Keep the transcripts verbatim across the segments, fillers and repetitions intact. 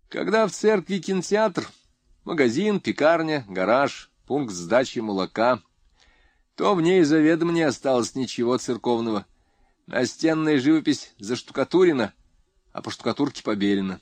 Когда в церкви кинотеатр, магазин, пекарня, гараж, пункт сдачи молока, то в ней заведомо не осталось ничего церковного. Настенная живопись заштукатурена, а по штукатурке побелена.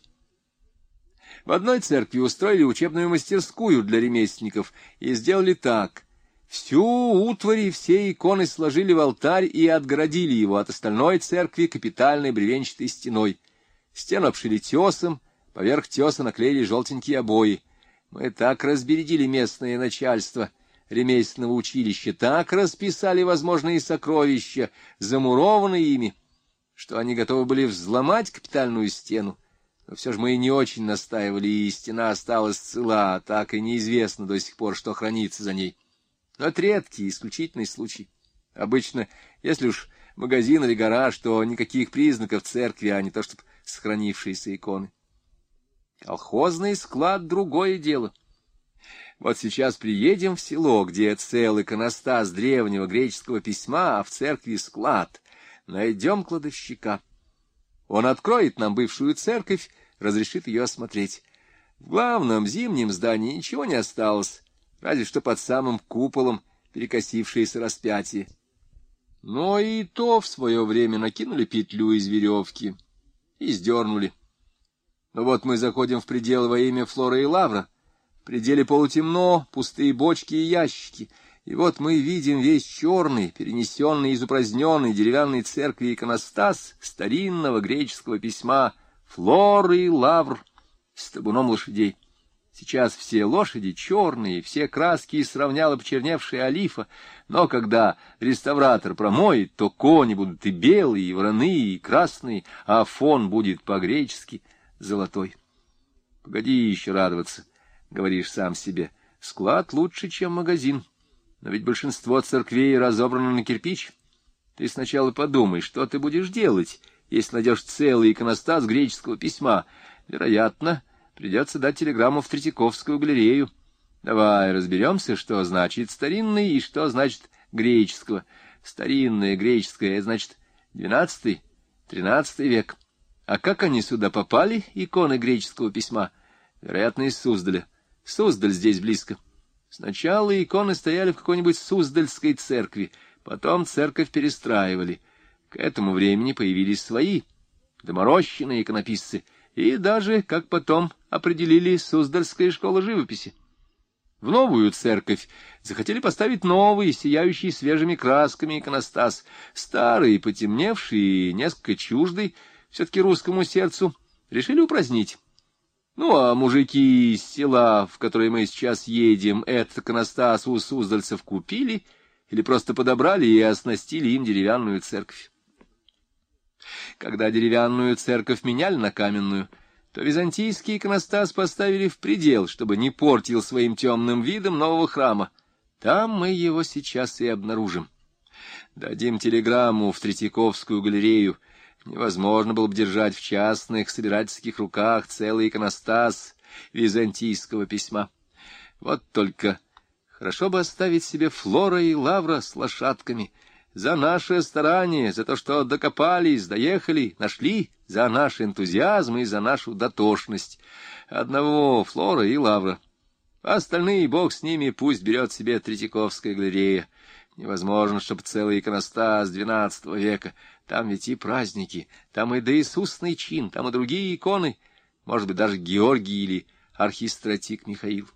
В одной церкви устроили учебную мастерскую для ремесленников и сделали так. Всю утварь и все иконы сложили в алтарь и отгородили его от остальной церкви капитальной бревенчатой стеной. Стену обшили тесом, поверх теса наклеили желтенькие обои. Мы так разбередили местное начальство ремесленного училища, так расписали возможные сокровища, замурованные ими, что они готовы были взломать капитальную стену. Но все же мы и не очень настаивали, и стена осталась цела, так и неизвестно до сих пор, что хранится за ней. Но это редкий, исключительный случай. Обычно, если уж магазин или гараж, то никаких признаков церкви, а не то чтобы сохранившиеся иконы. Колхозный склад — другое дело. Вот сейчас приедем в село, где целый иконостас древнего греческого письма, а в церкви склад. Найдем кладовщика. Он откроет нам бывшую церковь, разрешит ее осмотреть. В главном зимнем здании ничего не осталось, разве что под самым куполом перекосившееся распятие. Но и то в свое время накинули петлю из веревки и сдернули. Но вот мы заходим в предел во имя Флора и Лавра. В пределе полутемно, пустые бочки и ящики. И вот мы видим весь черный, перенесенный из упраздненной деревянной церкви иконостас старинного греческого письма «Флора и Лавр» с табуном лошадей. Сейчас все лошади черные, все краски сравняла почерневшая олифа, но когда реставратор промоет, то кони будут и белые, и вороные, и красные, а фон будет по-гречески золотой. Погоди еще радоваться, говоришь сам себе, склад лучше, чем магазин. Но ведь большинство церквей разобрано на кирпич. Ты сначала подумай, что ты будешь делать, если найдешь целый иконостас греческого письма. Вероятно, придется дать телеграмму в Третьяковскую галерею. Давай разберемся, что значит старинный и что значит греческого. Старинное греческое — значит двенадцатый, тринадцатый век. А как они сюда попали, иконы греческого письма? Вероятно, из Суздаля. Суздаль здесь близко. Сначала иконы стояли в какой-нибудь Суздальской церкви, потом церковь перестраивали. К этому времени появились свои, доморощенные иконописцы, и даже, как потом определили, Суздальская школа живописи. В новую церковь захотели поставить новый, сияющий свежими красками иконостас, старый, потемневший и несколько чуждый, все-таки русскому сердцу, решили упразднить. Ну, а мужики из села, в которое мы сейчас едем, этот иконостас у суздальцев купили или просто подобрали и оснастили им деревянную церковь. Когда деревянную церковь меняли на каменную, то византийский иконостас поставили в предел, чтобы не портил своим темным видом нового храма. Там мы его сейчас и обнаружим. Дадим телеграмму в Третьяковскую галерею. Невозможно было бы держать в частных собирательских руках целый иконостас византийского письма. Вот только хорошо бы оставить себе Флора и Лавра с лошадками. За наше старание, за то, что докопались, доехали, нашли, за наш энтузиазм и за нашу дотошность. Одного Флора и Лавра. Остальные, бог с ними, пусть берет себе Третьяковская галерея. Невозможно, чтобы целый иконостас двенадцатого века. Там ведь и праздники, там и доисусный чин, там и другие иконы, может быть, даже Георгий или архистратик Михаил.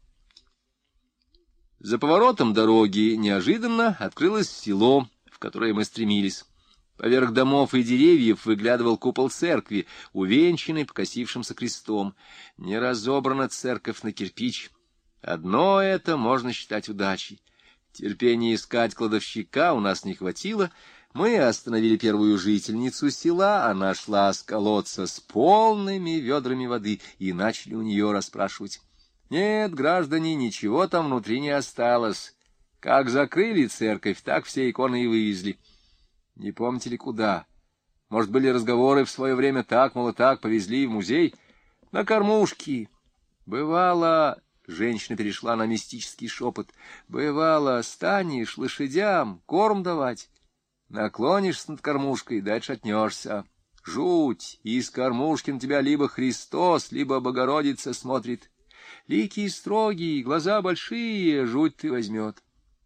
За поворотом дороги неожиданно открылось село, в которое мы стремились. Поверх домов и деревьев выглядывал купол церкви, увенчанный покосившимся крестом. Не разобрана церковь на кирпич. Одно это можно считать удачей. Терпения искать кладовщика у нас не хватило. Мы остановили первую жительницу села, она шла с колодца с полными ведрами воды, и начали у нее расспрашивать. Нет, граждане, ничего там внутри не осталось. Как закрыли церковь, так все иконы и вывезли. Не помните ли куда? Может, были разговоры в свое время так, мол, так, повезли в музей? На кормушки. Бывало... Женщина перешла на мистический шепот. Бывало, станешь лошадям корм давать. Наклонишься над кормушкой, дальше отнешься. Жуть! Из кормушки на тебя либо Христос, либо Богородица смотрит. Лики строгие, глаза большие, жуть ты возьмет.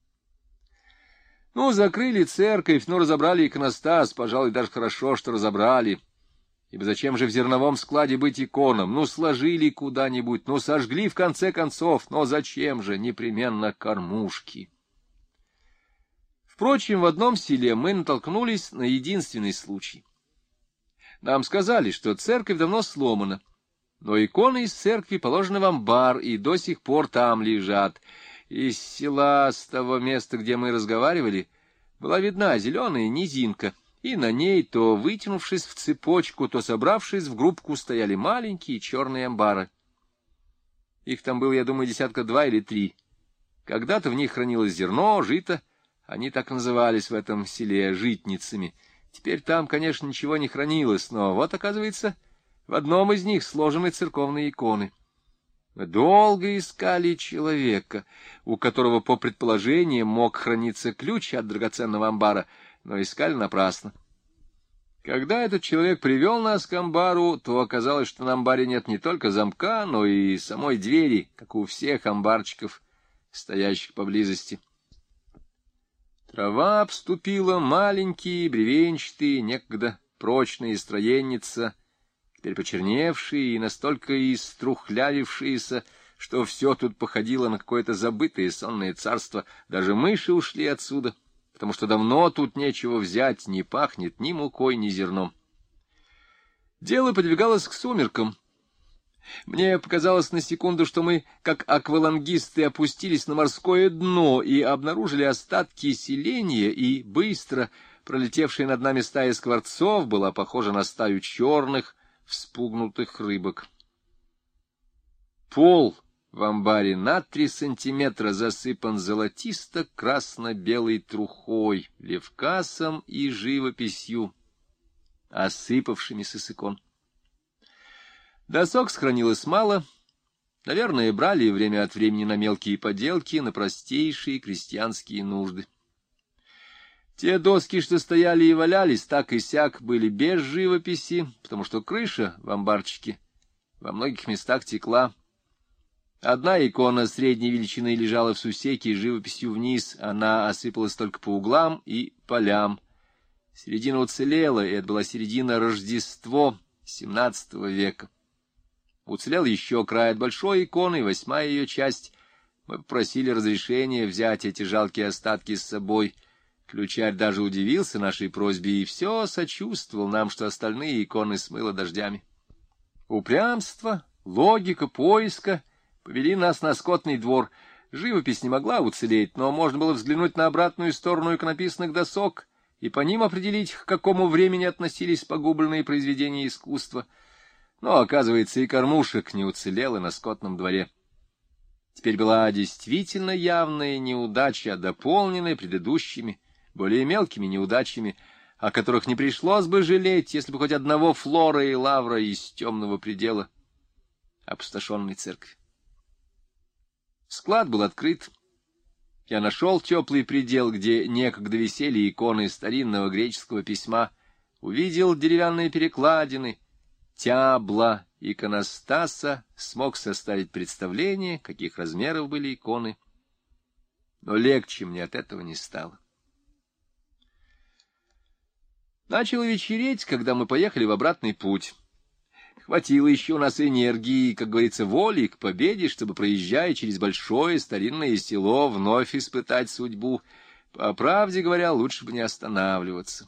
Ну, закрыли церковь, ну, разобрали иконостас, пожалуй, даже хорошо, что разобрали. Ибо зачем же в зерновом складе быть иконом? Ну, сложили куда-нибудь, ну, сожгли в конце концов, но зачем же непременно кормушки? Впрочем, в одном селе мы натолкнулись на единственный случай. Нам сказали, что церковь давно сломана, но иконы из церкви положены в амбар и до сих пор там лежат. Из села, с того места, где мы разговаривали, была видна зеленая низинка, и на ней, то вытянувшись в цепочку, то собравшись в группку, стояли маленькие черные амбары. Их там было, я думаю, десятка два или три. Когда-то в них хранилось зерно, жито, они так и назывались в этом селе житницами. Теперь там, конечно, ничего не хранилось, но вот, оказывается, в одном из них сложены церковные иконы. Мы долго искали человека, у которого, по предположениям, мог храниться ключ от драгоценного амбара, но искали напрасно. Когда этот человек привел нас к амбару, то оказалось, что на амбаре нет не только замка, но и самой двери, как у всех амбарчиков, стоящих поблизости. Трава обступила маленькие, бревенчатые, некогда прочные строенница, теперь почерневшие и настолько иструхлявившиеся, что все тут походило на какое-то забытое сонное царство. Даже мыши ушли отсюда, потому что давно тут нечего взять, не пахнет ни мукой, ни зерном. Дело подвигалось к сумеркам. Мне показалось на секунду, что мы, как аквалангисты, опустились на морское дно и обнаружили остатки селения, и быстро пролетевшая над нами стая скворцов была похожа на стаю черных, вспугнутых рыбок. Пол в амбаре на три сантиметра засыпан золотисто-красно-белой трухой, левкасом и живописью, осыпавшимися с икон. Досок сохранилось мало, наверное, брали время от времени на мелкие поделки, на простейшие крестьянские нужды. Те доски, что стояли и валялись, так и сяк, были без живописи, потому что крыша в амбарчике во многих местах текла. Одна икона средней величины лежала в сусеке живописью вниз, она осыпалась только по углам и полям. Середина уцелела, и это была середина Рождество семнадцатого века. Уцелел еще край от большой иконы, восьмая ее часть. Мы попросили разрешения взять эти жалкие остатки с собой. Ключарь даже удивился нашей просьбе и все сочувствовал нам, что остальные иконы смыло дождями. Упрямство, логика поиска повели нас на скотный двор. Живопись не могла уцелеть, но можно было взглянуть на обратную сторону иконописных досок и по ним определить, к какому времени относились погубленные произведения искусства. Но, оказывается, и кормушек не уцелело на скотном дворе. Теперь была действительно явная неудача, дополненная предыдущими, более мелкими неудачами, о которых не пришлось бы жалеть, если бы хоть одного Флора и Лавра из темного предела опустошенной церкви. Склад был открыт. Я нашел теплый предел, где некогда висели иконы старинного греческого письма, увидел деревянные перекладины, тябла иконостаса, смог составить представление, каких размеров были иконы. Но легче мне от этого не стало. Начало вечереть, когда мы поехали в обратный путь. Хватило еще у нас энергии, как говорится, воли к победе, чтобы, проезжая через большое старинное село, вновь испытать судьбу. По правде говоря, лучше бы не останавливаться.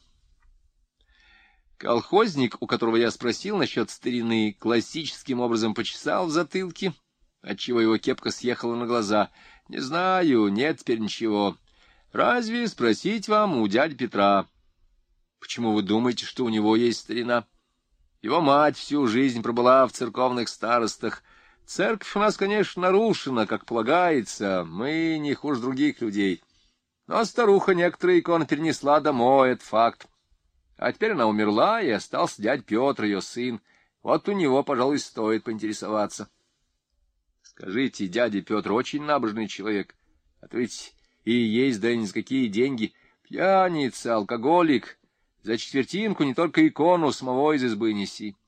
Колхозник, у которого я спросил насчет старины, классическим образом почесал в затылке, отчего его кепка съехала на глаза. «Не знаю, нет теперь ничего. Разве спросить вам у дяди Петра?» «Почему вы думаете, что у него есть старина?» «Его мать всю жизнь пробыла в церковных старостах. Церковь у нас, конечно, нарушена, как полагается, мы не хуже других людей. Но старуха некоторые иконы перенесла домой, это факт. А теперь она умерла, и остался дядь Петр, ее сын. Вот у него, пожалуй, стоит поинтересоваться». «Скажите, дядя Петр очень набожный человек, а то ведь и есть да ни за какие деньги. Пьяница, алкоголик, За четвертинку не только икону самого из избы неси.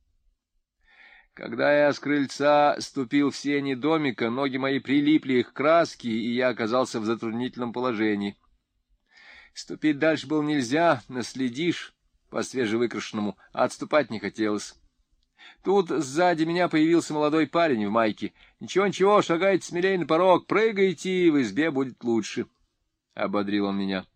Когда я с крыльца ступил в сени домика, ноги мои прилипли к краске, и я оказался в затруднительном положении. Ступить дальше было нельзя, наследишь по свежевыкрашенному, а отступать не хотелось. Тут сзади меня появился молодой парень в майке. «Ничего-ничего, шагайте смелей на порог, прыгайте, в избе будет лучше», — ободрил он меня.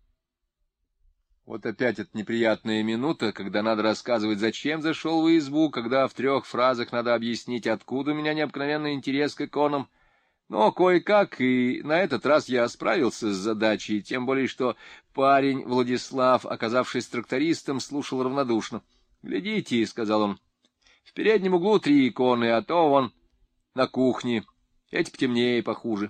Вот опять эта неприятная минута, когда надо рассказывать, зачем зашел в избу, когда в трех фразах надо объяснить, откуда у меня необыкновенный интерес к иконам. Но кое-как, и на этот раз я справился с задачей, тем более что парень Владислав, оказавшись трактористом, слушал равнодушно. «Глядите», — сказал он, — «в переднем углу три иконы, а то вон на кухне, эти потемнее, похуже».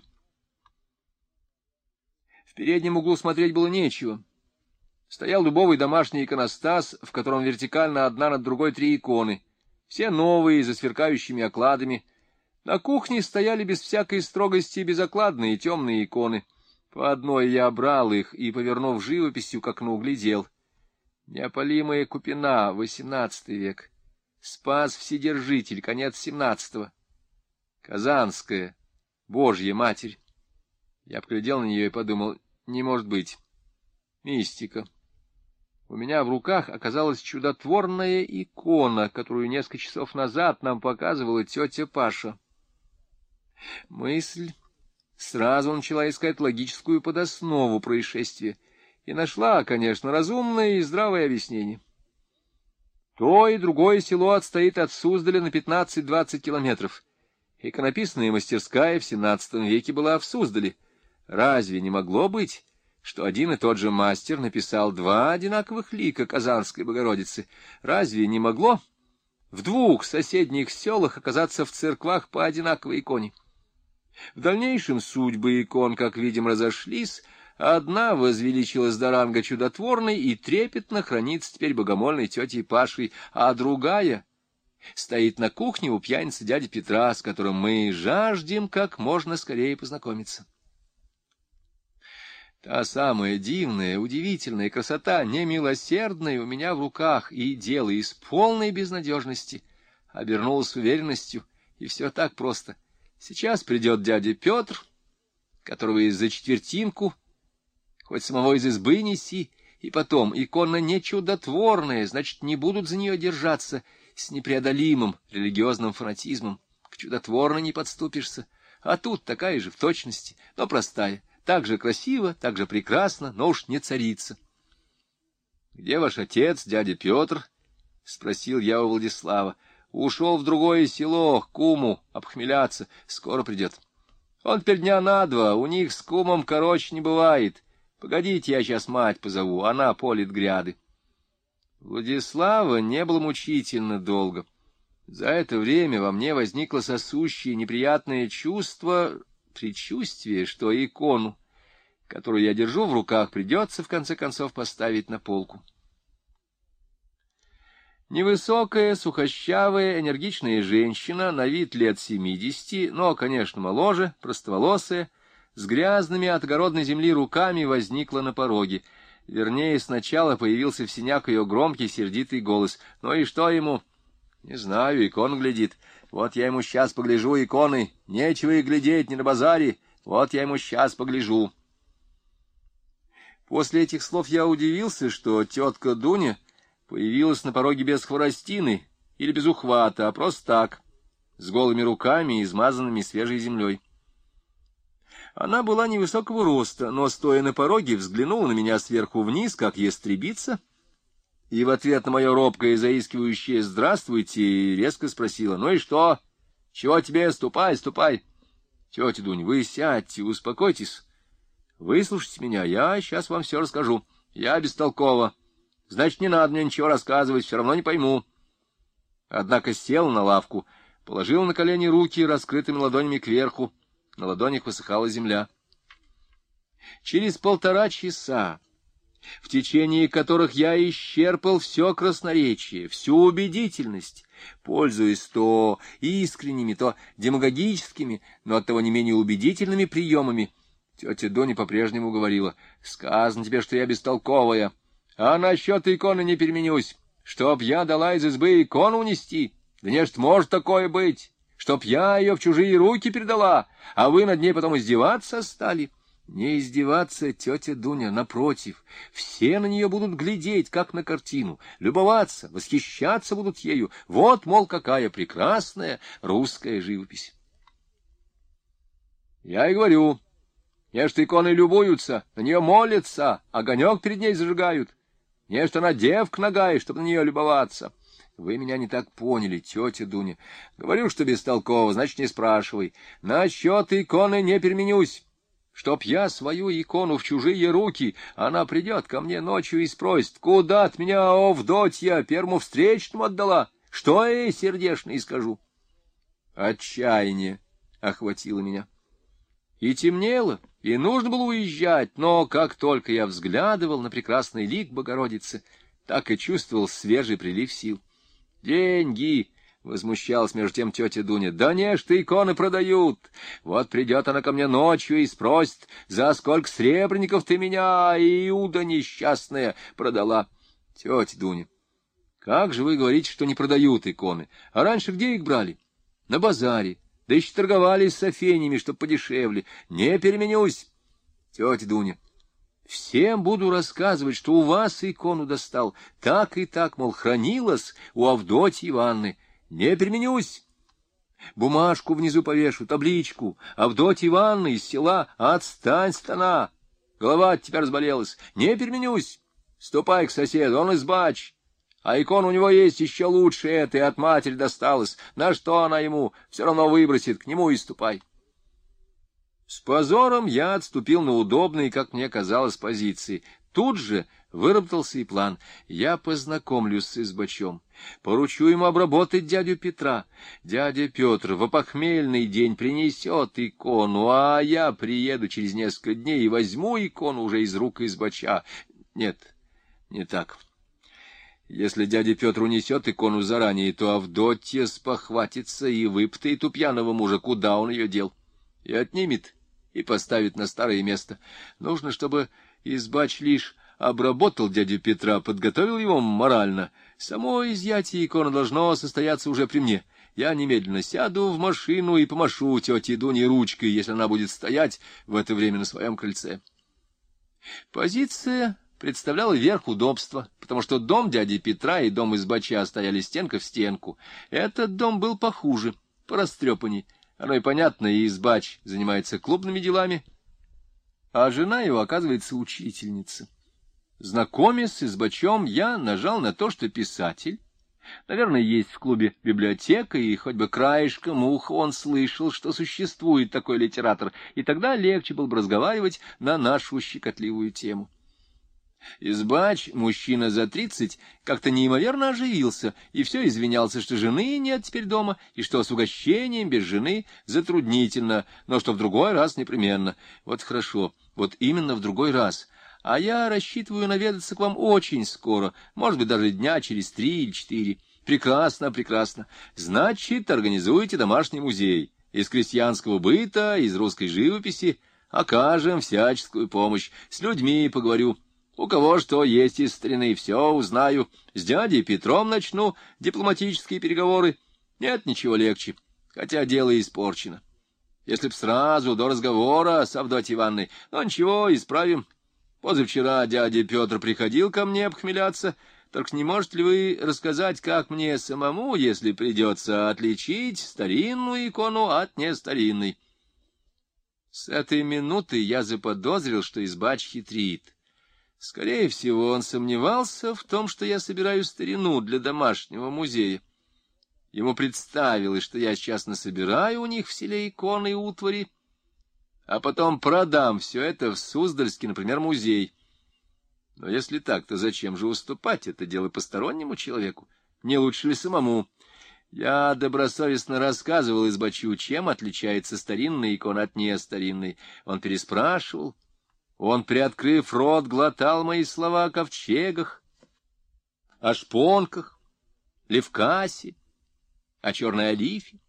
В переднем углу смотреть было нечего. Стоял дубовый домашний иконостас, в котором вертикально одна над другой три иконы, все новые, за сверкающими окладами. На кухне стояли без всякой строгости безокладные темные иконы. По одной я брал их и, повернув живописью к окну, глядел. Неопалимая Купина, восемнадцатый век. Спас Вседержитель, конец семнадцатого. Казанская, Божья Матерь. Я поглядел на нее и подумал, не может быть. Мистика. У меня в руках оказалась чудотворная икона, которую несколько часов назад нам показывала тетя Паша. Мысль сразу начала искать логическую подоснову происшествия и нашла, конечно, разумное и здравое объяснение. То и другое село отстоит от Суздаля на пятнадцать-двадцать километров. Иконописная мастерская в семнадцатом веке была в Суздале. Разве не могло быть, что один и тот же мастер написал два одинаковых лика Казанской Богородицы? Разве не могло в двух соседних селах оказаться в церквах по одинаковой иконе? В дальнейшем судьбы икон, как видим, разошлись. Одна возвеличилась до ранга чудотворной и трепетно хранится теперь богомольной тетей Пашей, а другая стоит на кухне у пьяницы дяди Петра, с которым мы жаждем как можно скорее познакомиться. Та самая дивная, удивительная красота, немилосердная, у меня в руках, и дело из полной безнадежности обернулось уверенностью, и все так просто. Сейчас придет дядя Петр, которого из-за четвертинку хоть самого из избы неси, и потом икона не чудотворная, значит, не будут за нее держаться с непреодолимым религиозным фанатизмом. К чудотворной не подступишься, а тут такая же в точности, но простая. Так же красиво, так же прекрасно, но уж не царица. — Где ваш отец, дядя Петр? — спросил я у Владислава. — Ушел в другое село, к куму, обхмеляться. Скоро придет. Он теперь дня на два, у них с кумом короче не бывает. Погодите, я сейчас мать позову, она полит гряды. Владислава не было мучительно долго. За это время во мне возникло сосущее неприятное чувство... предчувствие, что икону, которую я держу в руках, придется в конце концов поставить на полку. Невысокая, сухощавая, энергичная женщина, на вид лет семидесяти, но, конечно, моложе, простоволосая, с грязными от огородной земли руками возникла на пороге. Вернее, сначала появился в сенях ее громкий, сердитый голос. «Ну и что ему?» «Не знаю, икон глядит. Вот я ему сейчас погляжу иконы. Нечего и глядеть, не на базаре. Вот я ему сейчас погляжу». После этих слов я удивился, что тетка Дуня появилась на пороге без хворостины или без ухвата, а просто так, с голыми руками, измазанными свежей землей. Она была невысокого роста, но, стоя на пороге, взглянула на меня сверху вниз, как ястребица, и в ответ на мое робкое и заискивающее «здравствуйте» резко спросила: «Ну и что? Чего тебе? Ступай, ступай!» «Тетя Дунь, вы сядьте, успокойтесь. Выслушайте меня, я сейчас вам все расскажу. Я бестолкова. Значит, не надо мне ничего рассказывать, все равно не пойму». Однако села на лавку, положила на колени руки раскрытыми ладонями кверху. На ладонях высыхала земля. Через полтора часа, в течение которых я исчерпал все красноречие, всю убедительность, пользуясь то искренними, то демагогическими, но оттого не менее убедительными приемами, тетя Доня по-прежнему говорила: «Сказано тебе, что я бестолковая, А насчет иконы не переменюсь. Чтоб я дала из избы икону унести, да не ж может такое быть. Чтоб я ее в чужие руки передала, а вы над ней потом издеваться стали. Не издеваться, тетя Дуня, напротив. Все на нее будут глядеть, как на картину, любоваться, восхищаться будут ею. Вот, мол, какая прекрасная русская живопись. Я и говорю, нечто иконы любуются, на нее молятся, огонек перед ней зажигают. Нечто она девка нагая, чтобы на нее любоваться. Вы меня не так поняли, тетя Дуня. Говорю, что бестолково, значит, не спрашивай. Насчет иконы не переменюсь. Чтоб я свою икону в чужие руки, она придет ко мне ночью и спросит, куда от меня, Авдотья, первому встречному отдала? Что я ей сердечно скажу? Отчаяние охватило меня. И темнело, и нужно было уезжать, но как только я взглядывал на прекрасный лик Богородицы, так и чувствовал свежий прилив сил. «Деньги!» — возмущалась между тем тетя Дуня. «Да не ж ты иконы продают! Вот придет она ко мне ночью и спросит, за сколько сребреников ты меня, Иуда несчастная, продала!» «Тетя Дуня, как же вы говорите, что не продают иконы? А раньше где их брали? На базаре. Да еще торговали с софенями, чтоб подешевле. Не переменюсь, тетя Дуня. Всем буду рассказывать, что у вас икону достал. Так и так, мол, хранилась у Авдотьи Ивановны. Не переменюсь. Бумажку внизу повешу, табличку. Авдотья Ивановна из села. Отстань, стана. Голова теперь разболелась. Не переменюсь. Ступай к соседу, он избач. А икона у него есть еще лучше этой, от матери досталась. На что она ему? Все равно выбросит, к нему и ступай. С позором я отступил на удобные, как мне казалось, позиции. Тут же выработался и план. Я познакомлюсь с избачом, поручу ему обработать дядю Петра. Дядя Петр в опохмельный день принесет икону, а я приеду через несколько дней и возьму икону уже из рук избача. Нет, не так. Если дядя Петр унесет икону заранее, то Авдотья спохватится и выпытает у пьяного мужа, куда он ее дел, и отнимет, и поставит на старое место. Нужно, чтобы избач лишь обработал дядю Петра, подготовил его морально. Само изъятие иконы должно состояться уже при мне. Я немедленно сяду в машину и помашу тете Дуне ручкой, если она будет стоять в это время на своем крыльце. Позиция представляла верх удобства, потому что дом дяди Петра и дом избача стояли стенка в стенку. Этот дом был похуже, порастрепанней. Оно и понятно, и избач занимается клубными делами, а жена его, оказывается, учительница. Знакомясь с избачом, я нажал на то, что писатель. Наверное, есть в клубе библиотека, и хоть бы краешком уха он слышал, что существует такой литератор, и тогда легче было бы разговаривать на нашу щекотливую тему. Избач, мужчина за тридцать, как-то неимоверно оживился, и все извинялся, что жены нет теперь дома, и что с угощением без жены затруднительно, но что в другой раз непременно. Вот хорошо, вот именно в другой раз. А я рассчитываю наведаться к вам очень скоро, может быть, даже дня через три или четыре. Прекрасно, прекрасно. Значит, организуйте домашний музей из крестьянского быта, из русской живописи. Окажем всяческую помощь, с людьми поговорю. У кого что есть из старины, все узнаю. С дядей Петром начну дипломатические переговоры. Нет ничего легче, хотя дело испорчено. Если б сразу до разговора с Авдотьей Ивановной, но ничего, исправим. Позавчера дядя Петр приходил ко мне обхмеляться. Только не можете ли вы рассказать, как мне самому, если придется, отличить старинную икону от нестаринной? С этой минуты я заподозрил, что избач хитрит. Скорее всего, он сомневался в том, что я собираю старину для домашнего музея. Ему представилось, что я сейчас насобираю у них в селе иконы и утвари, а потом продам все это в Суздальский, например, музей. Но если так, то зачем же уступать это дело постороннему человеку? Не лучше ли самому? Я добросовестно рассказывал избачу, чем отличается старинная икона от нестаринной. Он переспрашивал. Он, приоткрыв рот, глотал мои слова о ковчегах, о шпонках, левкасе, о черной олифе.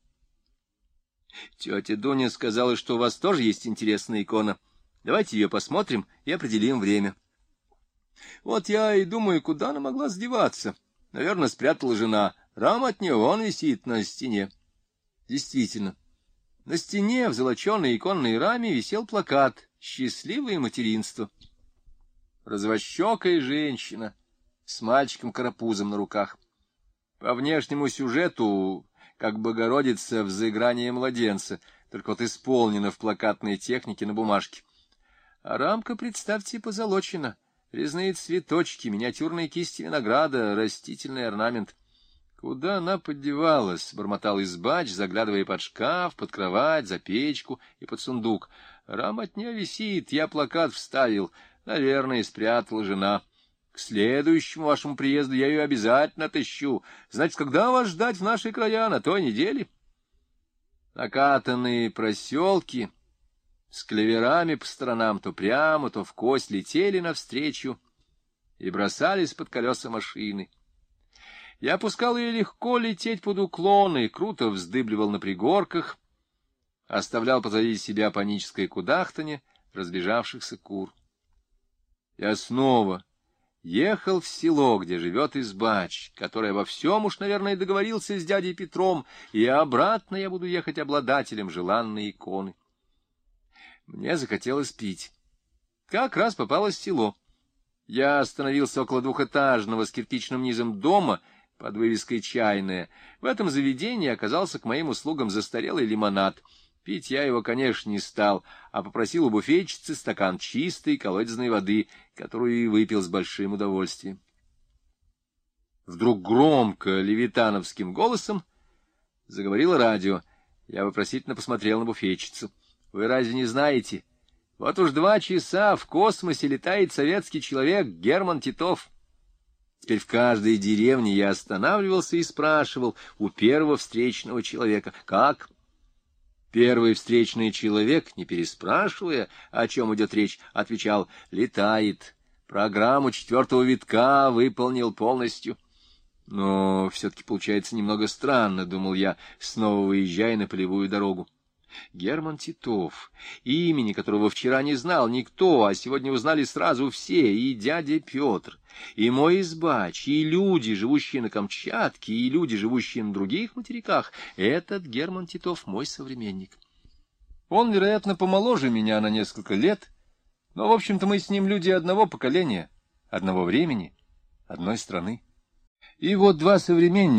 Тетя Дуня сказала, что у вас тоже есть интересная икона. Давайте ее посмотрим и определим время. Вот я и думаю, куда она могла сдеваться. Наверное, спрятала жена. Рама от нее вон висит на стене. Действительно, на стене в золоченой иконной раме висел плакат «Счастливое материнство». Развощекая женщина с мальчиком-карапузом на руках. По внешнему сюжету, как Богородица в заигрании младенца, только вот исполнена в плакатной технике на бумажке. А рамка, представьте, позолочена. Резные цветочки, миниатюрные кисти винограда, растительный орнамент. Куда она поддевалась? — бормотал избач, заглядывая под шкаф, под кровать, за печку и под сундук. Рама от нее висит, я плакат вставил. Наверное, спрятала жена. К следующему вашему приезду я ее обязательно отыщу. Значит, когда вас ждать в наши края? На той неделе? Накатанные проселки с клеверами по сторонам то прямо, то в кость летели навстречу и бросались под колеса машины. Я пускал ее легко лететь под уклоны, круто вздыбливал на пригорках, оставлял позади себя паническое кудахтанье разбежавшихся кур. Я снова ехал в село, где живет избач, который обо всем уж, наверное, договорился с дядей Петром, и обратно я буду ехать обладателем желанной иконы. Мне захотелось пить. Как раз попалось село. Я остановился около двухэтажного с кирпичным низом дома под вывеской «Чайная». В этом заведении оказался к моим услугам застарелый лимонад. Пить я его, конечно, не стал, а попросил у буфетчицы стакан чистой колодезной воды, которую и выпил с большим удовольствием. Вдруг громко левитановским голосом заговорило радио. Я вопросительно посмотрел на буфетчицу. — Вы разве не знаете? Вот уж два часа в космосе летает советский человек Герман Титов. Теперь в каждой деревне я останавливался и спрашивал у первого встречного человека: как? Первый встречный человек, не переспрашивая, о чем идет речь, отвечал: летает, программу четвертого витка выполнил полностью. Но все-таки получается немного странно, думал я, снова выезжая на полевую дорогу. Герман Титов, имени которого вчера не знал никто, а сегодня узнали сразу все, и дядя Петр, и мой избач, и люди, живущие на Камчатке, и люди, живущие на других материках. Этот Герман Титов мой современник. Он, вероятно, помоложе меня на несколько лет, но, в общем-то, мы с ним люди одного поколения, одного времени, одной страны. И вот два современника